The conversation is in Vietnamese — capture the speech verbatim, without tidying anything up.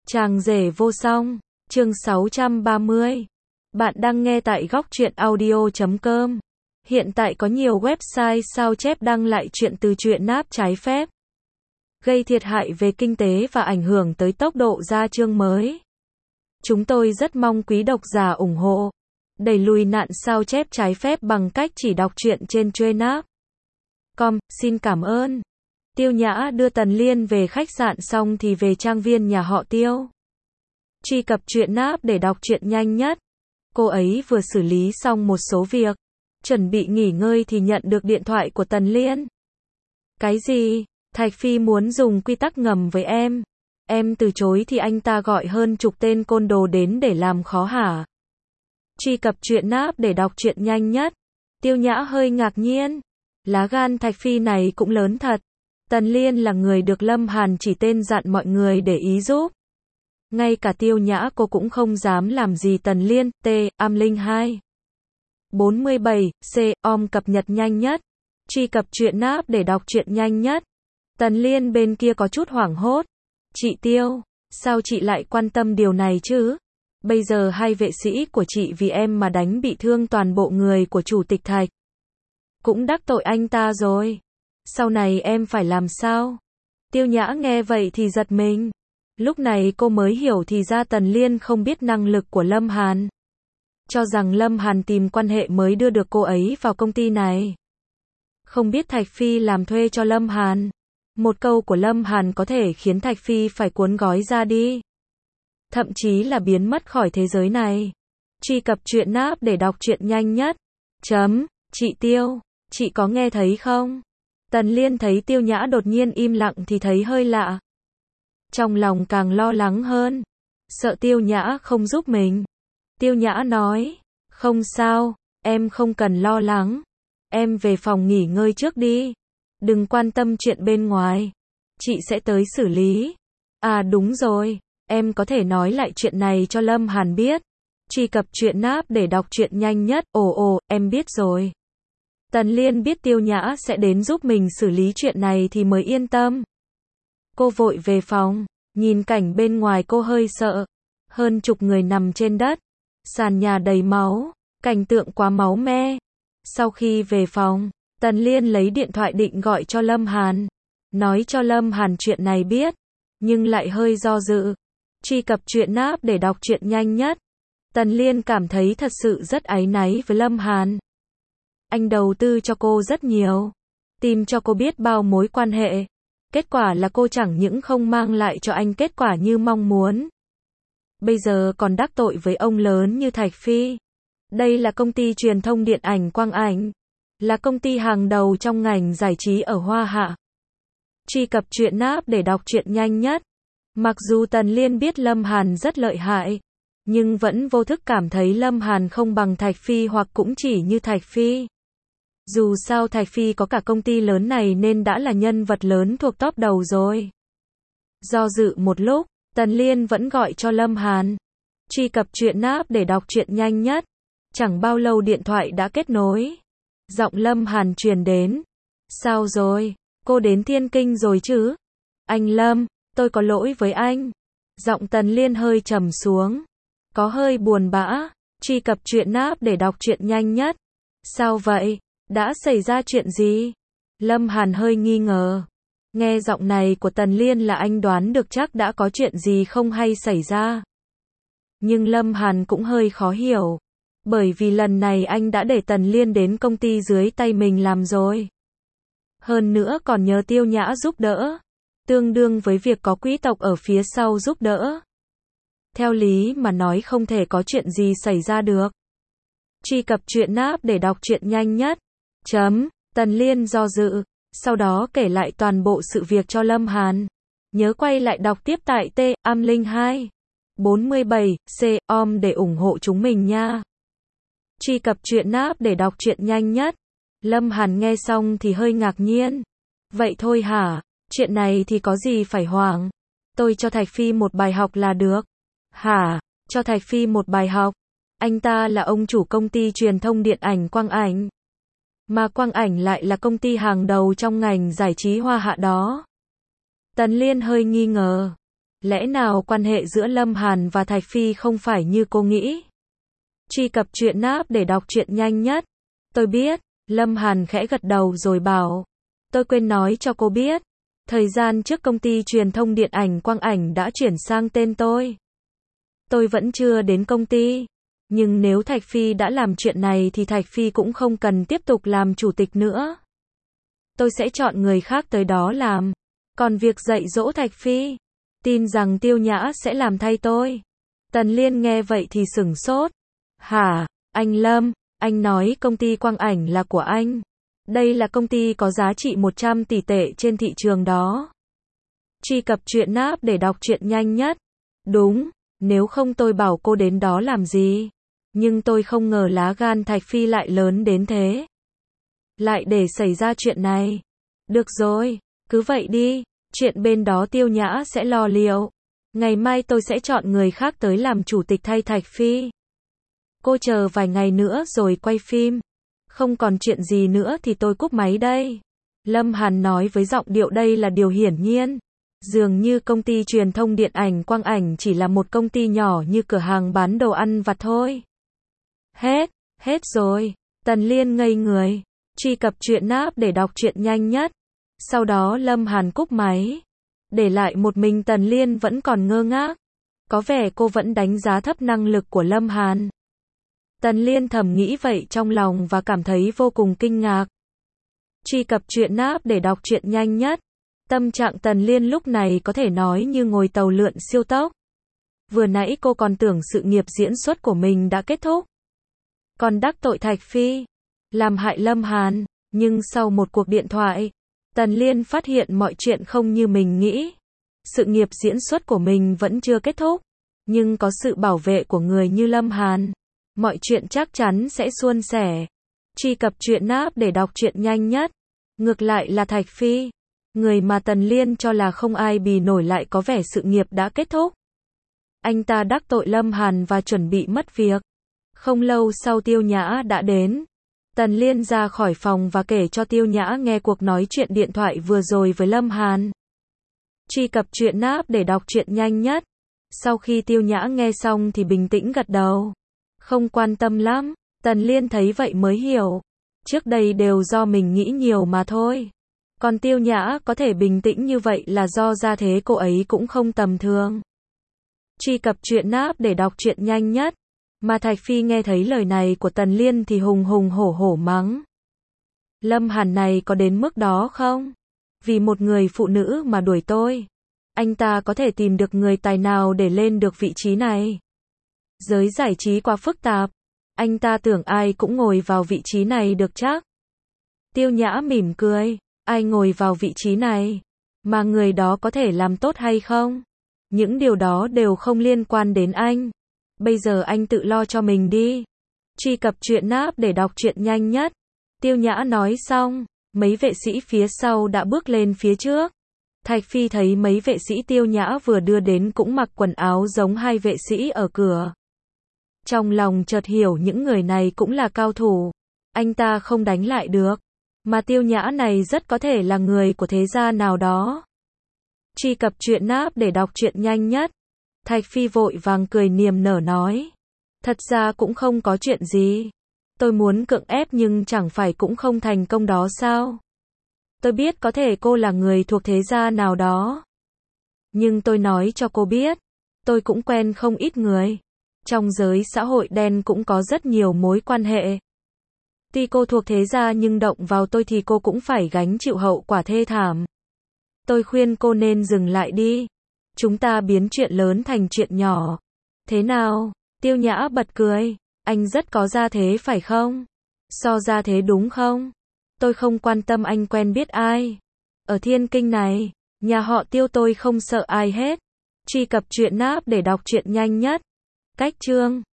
Chàng rể vô song, chương sáu trăm ba mươi. Bạn đang nghe tại góc truyện audio chấm com. Hiện tại có nhiều website sao chép đăng lại chuyện từ truyện náp trái phép, gây thiệt hại về kinh tế và ảnh hưởng tới tốc độ ra chương mới. Chúng tôi rất mong quý độc giả ủng hộ, đẩy lùi nạn sao chép trái phép bằng cách chỉ đọc truyện trên truyện com. Xin cảm ơn. Tiêu Nhã đưa Tần Liên về khách sạn xong thì về trang viên nhà họ Tiêu. Truy cập truyện náp để đọc truyện nhanh nhất. Cô ấy vừa xử lý xong một số việc, chuẩn bị nghỉ ngơi thì nhận được điện thoại của Tần Liên. Cái gì? Thạch Phi muốn dùng quy tắc ngầm với em. Em từ chối thì anh ta gọi hơn chục tên côn đồ đến để làm khó hả? Truy cập truyện náp để đọc truyện nhanh nhất. Tiêu Nhã hơi ngạc nhiên. Lá gan Thạch Phi này cũng lớn thật. Tần Liên là người được Lâm Hàn chỉ tên dặn mọi người để ý giúp. Ngay cả Tiêu Nhã cô cũng không dám làm gì Tần Liên. T. Am Linh hai. bốn mươi bảy. C. Om cập nhật nhanh nhất. Truy cập truyện náp để đọc truyện nhanh nhất. Tần Liên bên kia có chút hoảng hốt. Chị Tiêu, sao chị lại quan tâm điều này chứ? Bây giờ hai vệ sĩ của chị vì em mà đánh bị thương toàn bộ người của chủ tịch Thạch. Cũng đắc tội anh ta rồi. Sau này em phải làm sao? Tiêu Nhã nghe vậy thì giật mình. Lúc này cô mới hiểu thì ra Tần Liên không biết năng lực của Lâm Hàn. Cho rằng Lâm Hàn tìm quan hệ mới đưa được cô ấy vào công ty này. Không biết Thạch Phi làm thuê cho Lâm Hàn. Một câu của Lâm Hàn có thể khiến Thạch Phi phải cuốn gói ra đi. Thậm chí là biến mất khỏi thế giới này. Truy cập truyện náp để đọc truyện nhanh nhất. Chấm, chị Tiêu, chị có nghe thấy không? Tần Liên thấy Tiêu Nhã đột nhiên im lặng thì thấy hơi lạ. Trong lòng càng lo lắng hơn. Sợ Tiêu Nhã không giúp mình. Tiêu Nhã nói, không sao, em không cần lo lắng. Em về phòng nghỉ ngơi trước đi. Đừng quan tâm chuyện bên ngoài. Chị sẽ tới xử lý. À đúng rồi, em có thể nói lại chuyện này cho Lâm Hàn biết. Truy cập truyện náp để đọc truyện nhanh nhất. Ồ ồ, em biết rồi. Tần Liên biết Tiêu Nhã sẽ đến giúp mình xử lý chuyện này thì mới yên tâm. Cô vội về phòng, nhìn cảnh bên ngoài cô hơi sợ. Hơn chục người nằm trên đất, sàn nhà đầy máu, cảnh tượng quá máu me. Sau khi về phòng, Tần Liên lấy điện thoại định gọi cho Lâm Hàn, nói cho Lâm Hàn chuyện này biết, nhưng lại hơi do dự. Truy cập truyện náp để đọc truyện nhanh nhất. Tần Liên cảm thấy thật sự rất áy náy với Lâm Hàn. Anh đầu tư cho cô rất nhiều, tìm cho cô biết bao mối quan hệ. Kết quả là cô chẳng những không mang lại cho anh kết quả như mong muốn. Bây giờ còn đắc tội với ông lớn như Thạch Phi. Đây là công ty truyền thông điện ảnh Quang Ảnh. Là công ty hàng đầu trong ngành giải trí ở Hoa Hạ. Truy cập truyện náp để đọc truyện nhanh nhất. Mặc dù Tần Liên biết Lâm Hàn rất lợi hại, nhưng vẫn vô thức cảm thấy Lâm Hàn không bằng Thạch Phi hoặc cũng chỉ như Thạch Phi. Dù sao Thạch Phi có cả công ty lớn này nên đã là nhân vật lớn thuộc top đầu rồi. Do dự một lúc, Tần Liên vẫn gọi cho Lâm Hàn. Truy cập truyện náp để đọc truyện nhanh nhất. Chẳng bao lâu điện thoại đã kết nối. Giọng Lâm Hàn truyền đến. Sao rồi? Cô đến Thiên Kinh rồi chứ? Anh Lâm, tôi có lỗi với anh. Giọng Tần Liên hơi trầm xuống. Có hơi buồn bã. Truy cập truyện náp để đọc truyện nhanh nhất. Sao vậy? Đã xảy ra chuyện gì? Lâm Hàn hơi nghi ngờ. Nghe giọng này của Tần Liên là anh đoán được chắc đã có chuyện gì không hay xảy ra. Nhưng Lâm Hàn cũng hơi khó hiểu. Bởi vì lần này anh đã để Tần Liên đến công ty dưới tay mình làm rồi. Hơn nữa còn nhờ Tiêu Nhã giúp đỡ. Tương đương với việc có quý tộc ở phía sau giúp đỡ. Theo lý mà nói không thể có chuyện gì xảy ra được. Truy cập truyện náp để đọc truyện nhanh nhất. Chấm, Tần Liên do dự. Sau đó kể lại toàn bộ sự việc cho Lâm Hàn. Nhớ quay lại đọc tiếp tại T. Am Linh hai. bốn mươi bảy. C. Om để ủng hộ chúng mình nha. Truy cập truyện náp để đọc truyện nhanh nhất. Lâm Hàn nghe xong thì hơi ngạc nhiên. Vậy thôi hả? Chuyện này thì có gì phải hoảng. Tôi cho Thạch Phi một bài học là được. Hả? Cho Thạch Phi một bài học? Anh ta là ông chủ công ty truyền thông điện ảnh Quang Ảnh. Mà Quang Ảnh lại là công ty hàng đầu trong ngành giải trí Hoa Hạ đó. Tần Liên hơi nghi ngờ. Lẽ nào quan hệ giữa Lâm Hàn và Thạch Phi không phải như cô nghĩ? Truy cập truyện app để đọc truyện nhanh nhất. Tôi biết. Lâm Hàn khẽ gật đầu rồi bảo. Tôi quên nói cho cô biết. Thời gian trước công ty truyền thông điện ảnh Quang Ảnh đã chuyển sang tên tôi. Tôi vẫn chưa đến công ty. Nhưng nếu Thạch Phi đã làm chuyện này thì Thạch Phi cũng không cần tiếp tục làm chủ tịch nữa. Tôi sẽ chọn người khác tới đó làm. Còn việc dạy dỗ Thạch Phi, tin rằng Tiêu Nhã sẽ làm thay tôi. Tần Liên nghe vậy thì sửng sốt. Hả, anh Lâm, anh nói công ty Quang Ảnh là của anh. Đây là công ty có giá trị một trăm tỷ tệ trên thị trường đó. Truy cập truyện app để đọc truyện nhanh nhất. Đúng, nếu không tôi bảo cô đến đó làm gì. Nhưng tôi không ngờ lá gan Thạch Phi lại lớn đến thế. Lại để xảy ra chuyện này. Được rồi, cứ vậy đi. Chuyện bên đó Tiêu Nhã sẽ lo liệu. Ngày mai tôi sẽ chọn người khác tới làm chủ tịch thay Thạch Phi. Cô chờ vài ngày nữa rồi quay phim. Không còn chuyện gì nữa thì tôi cúp máy đây. Lâm Hàn nói với giọng điệu đây là điều hiển nhiên. Dường như công ty truyền thông điện ảnh Quang Ảnh chỉ là một công ty nhỏ như cửa hàng bán đồ ăn vặt thôi. Hết, hết rồi. Tần Liên ngây người. Truy cập truyện app để đọc truyện nhanh nhất. Sau đó Lâm Hàn cúp máy. Để lại một mình Tần Liên vẫn còn ngơ ngác. Có vẻ cô vẫn đánh giá thấp năng lực của Lâm Hàn. Tần Liên thầm nghĩ vậy trong lòng và cảm thấy vô cùng kinh ngạc. Truy cập truyện app để đọc truyện nhanh nhất. Tâm trạng Tần Liên lúc này có thể nói như ngồi tàu lượn siêu tốc. Vừa nãy cô còn tưởng sự nghiệp diễn xuất của mình đã kết thúc. Còn đắc tội Thạch Phi, làm hại Lâm Hàn. Nhưng sau một cuộc điện thoại, Tần Liên phát hiện mọi chuyện không như mình nghĩ. Sự nghiệp diễn xuất của mình vẫn chưa kết thúc. Nhưng có sự bảo vệ của người như Lâm Hàn, mọi chuyện chắc chắn sẽ suôn sẻ. Truy cập truyện app để đọc truyện nhanh nhất. Ngược lại là Thạch Phi, người mà Tần Liên cho là không ai bì nổi lại có vẻ sự nghiệp đã kết thúc. Anh ta đắc tội Lâm Hàn và chuẩn bị mất việc. Không lâu sau Tiêu Nhã đã đến. Tần Liên ra khỏi phòng và kể cho Tiêu Nhã nghe cuộc nói chuyện điện thoại vừa rồi với Lâm Hàn. Truy cập truyện app để đọc truyện nhanh nhất. Sau khi Tiêu Nhã nghe xong thì bình tĩnh gật đầu. Không quan tâm lắm. Tần Liên thấy vậy mới hiểu. Trước đây đều do mình nghĩ nhiều mà thôi. Còn Tiêu Nhã có thể bình tĩnh như vậy là do gia thế cô ấy cũng không tầm thường. Truy cập truyện app để đọc truyện nhanh nhất. Mà Thạch Phi nghe thấy lời này của Tần Liên thì hùng hùng hổ hổ mắng. Lâm Hàn này có đến mức đó không? Vì một người phụ nữ mà đuổi tôi. Anh ta có thể tìm được người tài nào để lên được vị trí này? Giới giải trí quá phức tạp. Anh ta tưởng ai cũng ngồi vào vị trí này được chắc. Tiêu Nhã mỉm cười. Ai ngồi vào vị trí này? Mà người đó có thể làm tốt hay không? Những điều đó đều không liên quan đến anh. Bây giờ anh tự lo cho mình đi. Truy cập truyện app để đọc truyện nhanh nhất. Tiêu Nhã nói xong, mấy vệ sĩ phía sau đã bước lên phía trước. Thạch Phi thấy mấy vệ sĩ Tiêu Nhã vừa đưa đến cũng mặc quần áo giống hai vệ sĩ ở cửa. Trong lòng chợt hiểu những người này cũng là cao thủ. Anh ta không đánh lại được. Mà Tiêu Nhã này rất có thể là người của thế gia nào đó. Truy cập truyện app để đọc truyện nhanh nhất. Thạch Phi vội vàng cười niềm nở nói. Thật ra cũng không có chuyện gì. Tôi muốn cưỡng ép nhưng chẳng phải cũng không thành công đó sao? Tôi biết có thể cô là người thuộc thế gia nào đó. Nhưng tôi nói cho cô biết. Tôi cũng quen không ít người. Trong giới xã hội đen cũng có rất nhiều mối quan hệ. Tuy cô thuộc thế gia nhưng động vào tôi thì cô cũng phải gánh chịu hậu quả thê thảm. Tôi khuyên cô nên dừng lại đi. Chúng ta biến chuyện lớn thành chuyện nhỏ. Thế nào? Tiêu Nhã bật cười. Anh rất có gia thế phải không? So gia thế đúng không? Tôi không quan tâm anh quen biết ai. Ở Thiên Kinh này, nhà họ Tiêu tôi không sợ ai hết. Truy cập truyện app để đọc truyện nhanh nhất. Cách chương